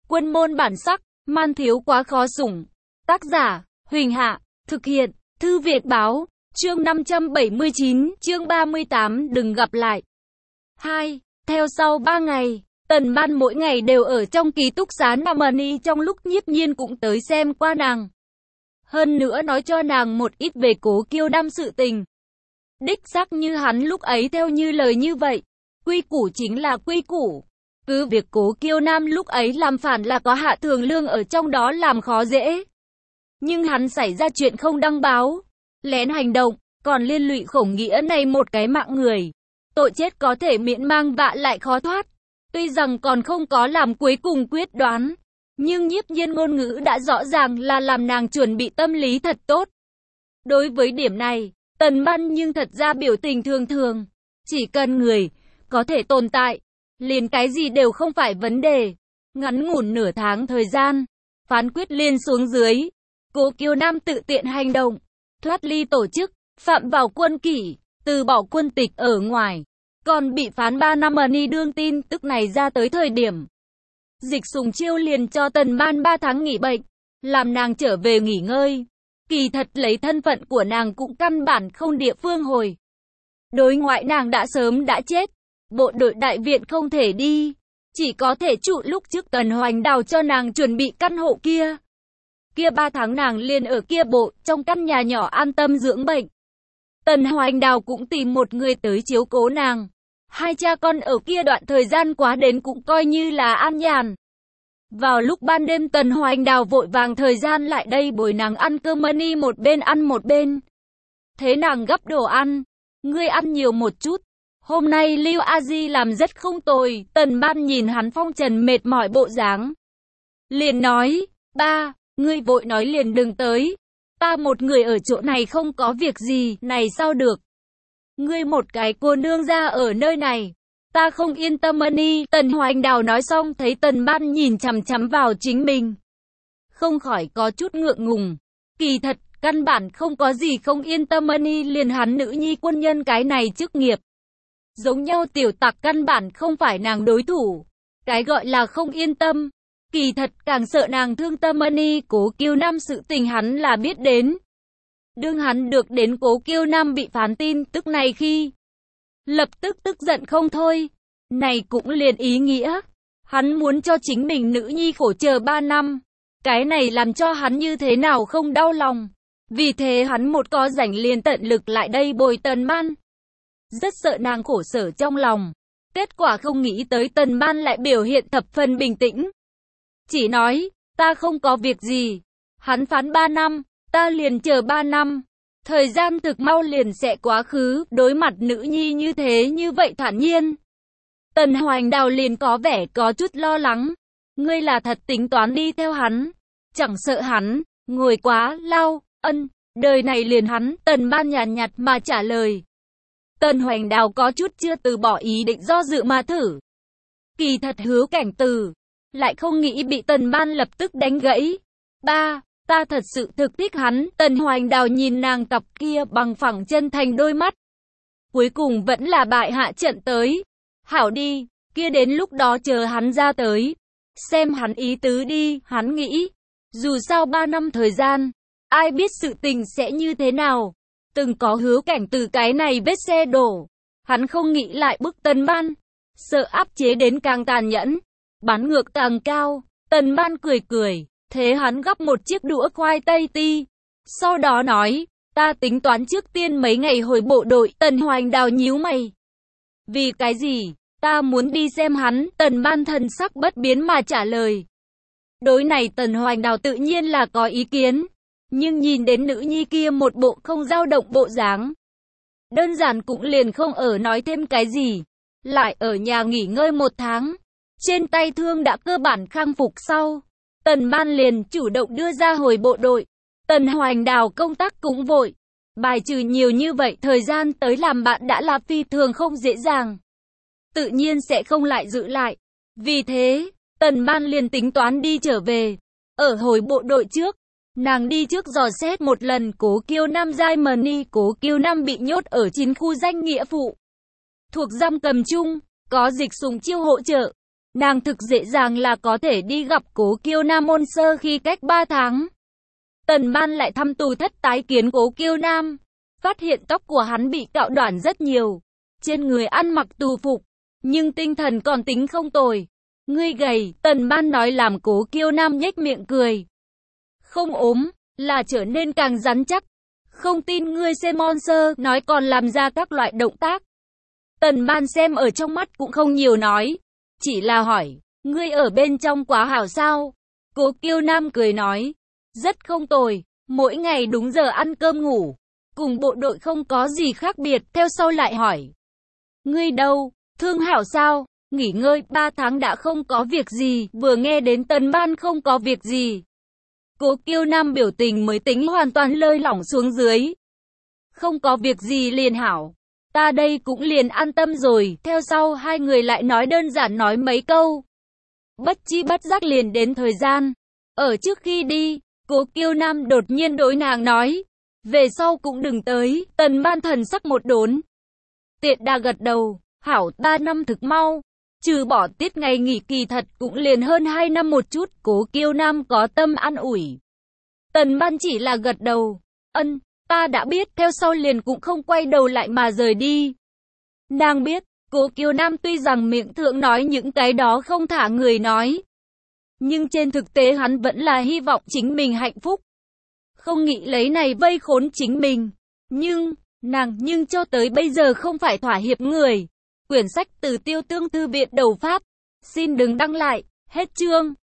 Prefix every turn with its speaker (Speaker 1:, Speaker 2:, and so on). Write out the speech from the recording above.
Speaker 1: Quân môn bản sắc, man thiếu quá khó sủng. Tác giả, Huỳnh Hạ, thực hiện, Thư Việt Báo, chương 579, chương 38, đừng gặp lại. 2. Theo sau 3 ngày, Tần Ban mỗi ngày đều ở trong ký túc xá Harmony, trong lúc Nhiếp Nhiên cũng tới xem qua nàng. Hơn nữa nói cho nàng một ít về Cố Kiêu Nam sự tình. Đích xác như hắn lúc ấy theo như lời như vậy, quy củ chính là quy củ. Cứ việc Cố Kiêu Nam lúc ấy làm phản là có Hạ Thường Lương ở trong đó làm khó dễ. Nhưng hắn xảy ra chuyện không đăng báo, lén hành động, còn liên lụy Khổng Nghĩa này một cái mạng người. Tội chết có thể miễn mang vạ lại khó thoát. Tuy rằng còn không có làm cuối cùng quyết đoán, nhưng Nhiếp Nhiên ngôn ngữ đã rõ ràng là làm nàng chuẩn bị tâm lý thật tốt. Đối với điểm này, Tần Ban nhưng thật ra biểu tình thường thường. Chỉ cần người có thể tồn tại, liền cái gì đều không phải vấn đề. Ngắn ngủn nửa tháng thời gian, phán quyết liên xuống dưới. Cố Kiêu Nam tự tiện hành động, thoát ly tổ chức, phạm vào quân kỷ, từ bỏ quân tịch ở ngoài, còn bị phán 3 năm ni đương tin tức này ra tới thời điểm. Dịch Sùng Chiêu liền cho Tần Ban 3 tháng nghỉ bệnh, làm nàng trở về nghỉ ngơi. Kỳ thật lấy thân phận của nàng cũng căn bản không địa phương hồi. Đối ngoại nàng đã sớm đã chết, bộ đội đại viện không thể đi, chỉ có thể trụ lúc trước Tần Hoành Đào cho nàng chuẩn bị căn hộ kia. Kia 3 tháng nàng liền ở kia bộ, trong căn nhà nhỏ an tâm dưỡng bệnh. Tần Hoành Đào cũng tìm một người tới chiếu cố nàng. Hai cha con ở kia đoạn thời gian quá đến cũng coi như là an nhàn. Vào lúc ban đêm Tần Hoành Đào vội vàng thời gian lại đây bồi nàng ăn cơm ni, một bên ăn một bên. Thế nàng gấp đồ ăn, ngươi ăn nhiều một chút. Hôm nay Lưu A Di làm rất không tồi. Tần Ban nhìn hắn phong trần mệt mỏi bộ dáng, liền nói, ba, ngươi vội nói liền đừng tới. Ta một người ở chỗ này không có việc gì, này sao được. Ngươi một cái cô nương ra ở nơi này, ta không yên tâm ni. Tần Hoành Đào nói xong thấy Tần Ban nhìn chằm chằm vào chính mình, không khỏi có chút ngượng ngùng. Kỳ thật, căn bản không có gì không yên tâm ni, liền hắn nữ nhi quân nhân cái này chức nghiệp. Giống nhau tiểu tặc căn bản không phải nàng đối thủ. Cái gọi là không yên tâm, kỳ thật càng sợ nàng thương tâm ni. Cố Kiêu Nam sự tình hắn là biết đến. Đương hắn được đến Cố Kiêu Nam bị phán tin tức này khi, lập tức tức giận không thôi. Này cũng liền ý nghĩa, hắn muốn cho chính mình nữ nhi khổ chờ 3 năm. Cái này làm cho hắn như thế nào không đau lòng. Vì thế hắn một có rảnh liền tận lực lại đây bồi Tần Ban. Rất sợ nàng khổ sở trong lòng. Kết quả không nghĩ tới Tần Ban lại biểu hiện thập phần bình tĩnh. Chỉ nói, ta không có việc gì. Hắn phán 3 năm, ta liền chờ 3 năm. Thời gian thực mau liền sẽ quá khứ. Đối mặt nữ nhi như thế như vậy thản nhiên, Tần Hoành Đào liền có vẻ có chút lo lắng. Ngươi là thật tính toán đi theo hắn, chẳng sợ hắn ngồi quá lâu. Đời này liền hắn. Tần Ban nhàn nhạt mà trả lời. Tần Hoành Đào có chút chưa từ bỏ ý định, do dự mà thử. Kỳ thật Hứa Cảnh Từ lại không nghĩ bị Tần Ban lập tức đánh gãy. Ba, ta thật sự thực thích hắn. Tần Hoành Đào nhìn nàng cặp kia bằng phẳng chân thành đôi mắt, cuối cùng vẫn là bại hạ trận tới. Hảo đi, kia đến lúc đó chờ hắn ra tới, xem hắn ý tứ đi. Hắn nghĩ, dù sao 3 năm thời gian, ai biết sự tình sẽ như thế nào. Từng có Hứa Cảnh Từ cái này vết xe đổ, hắn không nghĩ lại bức Tần Ban, sợ áp chế đến càng tàn nhẫn, bán ngược càng cao. Tần Ban cười cười, thế hắn gắp một chiếc đũa khoai tây ti, sau đó nói, ta tính toán trước tiên mấy ngày hồi bộ đội. Tần Hoành Đào nhíu mày. Vì cái gì? Ta muốn đi xem hắn. Tần Ban thần sắc bất biến mà trả lời. Đối này Tần Hoành Đào tự nhiên là có ý kiến, nhưng nhìn đến nữ nhi kia một bộ không dao động bộ dáng, đơn giản cũng liền không ở nói thêm cái gì. Lại ở nhà nghỉ ngơi 1 tháng, trên tay thương đã cơ bản khang phục sau, Tần Ban liền chủ động đưa ra hồi bộ đội. Tần Hoành Đào công tác cũng vội, bài trừ nhiều như vậy thời gian tới làm bạn đã là phi thường không dễ dàng, tự nhiên sẽ không lại giữ lại. Vì thế, Tần Ban liền tính toán đi trở về. Ở hồi bộ đội trước, nàng đi trước dò xét một lần Cố Kiêu Nam Germany. Cố Kiêu Nam bị nhốt ở 9 khu danh nghĩa phụ, thuộc giam cầm chung, có Dịch Sùng Chiêu hỗ trợ. Nàng thực dễ dàng là có thể đi gặp Cố Kiêu Nam ôn sơ khi cách 3 tháng. Tần Ban lại thăm Tù Thất tái kiến Cố Kiêu Nam, phát hiện tóc của hắn bị cạo đoản rất nhiều, trên người ăn mặc tù phục, nhưng tinh thần còn tính không tồi. Ngươi gầy, Tần Ban nói làm Cố Kiêu Nam nhếch miệng cười. Không ốm, là trở nên càng rắn chắc. Không tin ngươi xem Monster, nói còn làm ra các loại động tác. Tần Ban xem ở trong mắt cũng không nhiều nói, chỉ là hỏi, ngươi ở bên trong quá hảo sao? Cố Kiêu Nam cười nói, rất không tồi, mỗi ngày đúng giờ ăn cơm ngủ, cùng bộ đội không có gì khác biệt. Theo sau lại hỏi, ngươi đâu, thương hảo sao? Nghỉ ngơi 3 tháng đã không có việc gì. Vừa nghe đến Tần Ban không có việc gì, Cố Kiêu Nam biểu tình mới tính hoàn toàn lơi lỏng xuống dưới. Không có việc gì liền hảo, ta đây cũng liền an tâm rồi. Theo sau hai người lại nói đơn giản nói mấy câu. Bất chi bất giác liền đến thời gian. Ở trước khi đi, Cố Kiêu Nam đột nhiên đối nàng nói, về sau cũng đừng tới. Tần Ban thần sắc một đốn, tiện đà gật đầu, hảo. 3 năm thực mau, trừ bỏ tiết ngày nghỉ kỳ thật cũng liền hơn 2 năm một chút. Cố Kiêu Nam có tâm an ủi, Tần Ban chỉ là gật đầu, ân, ta đã biết. Theo sau liền cũng không quay đầu lại mà rời đi. Nàng biết, Cố Kiêu Nam tuy rằng miệng thượng nói những cái đó không thả người nói, nhưng trên thực tế hắn vẫn là hy vọng chính mình hạnh phúc, không nghĩ lấy này vây khốn chính mình. Nhưng cho tới bây giờ không phải thỏa hiệp người. Quyển sách từ Tiêu Tương Thư viện Đầu Pháp. Xin đừng đăng lại. Hết chương.